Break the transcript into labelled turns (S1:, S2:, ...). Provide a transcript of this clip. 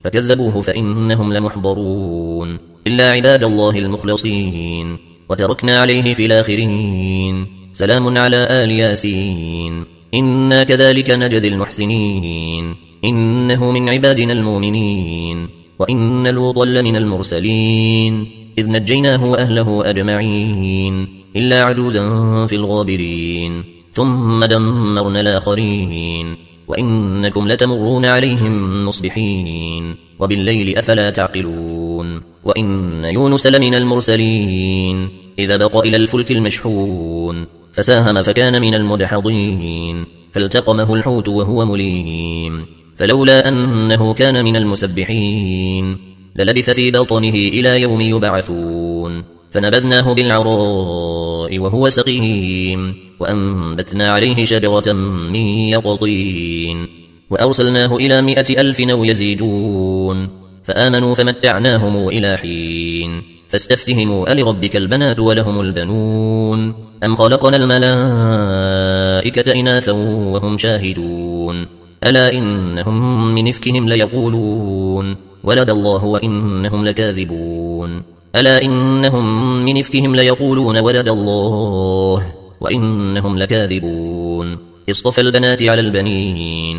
S1: فكذبوه فإنهم لمحضرون إلا عباد الله المخلصين. وتركنا عليه في الآخرين سلام على آل ياسين إنا كذلك نجزي المحسنين إنه من عبادنا المؤمنين. وإن لوطا لمن المرسلين إذ نجيناه وأهله أجمعين إلا عجوزا في الغابرين ثم دمرنا الآخرين. وإنكم لتمرون عليهم مصبحين وبالليل أفلا تعقلون. وإن يونس لمن المرسلين إذا بق إلى الفلك المشحون فساهم فكان من المدحضين فالتقمه الحوت وهو مليم فلولا أنه كان من المسبحين للبث في بطنه إلى يوم يبعثون. فنبذناه بالعراء وهو سقيم وأنبتنا عليه شجرة من يقطين وأرسلناه إلى 100,000 أو يزيدون فآمنوا فمتعناهم إلى حين. فاستفتهموا ألربك البنات ولهم البنون أم خلقنا الملائكة إناثا وهم شاهدون ألا إنهم من إفكهم ليقولون ولد الله وإنهم لكاذبون ألا إنهم من إفكهم ليقولون ولد الله وإنهم لكاذبون اصطفى البنات على البنين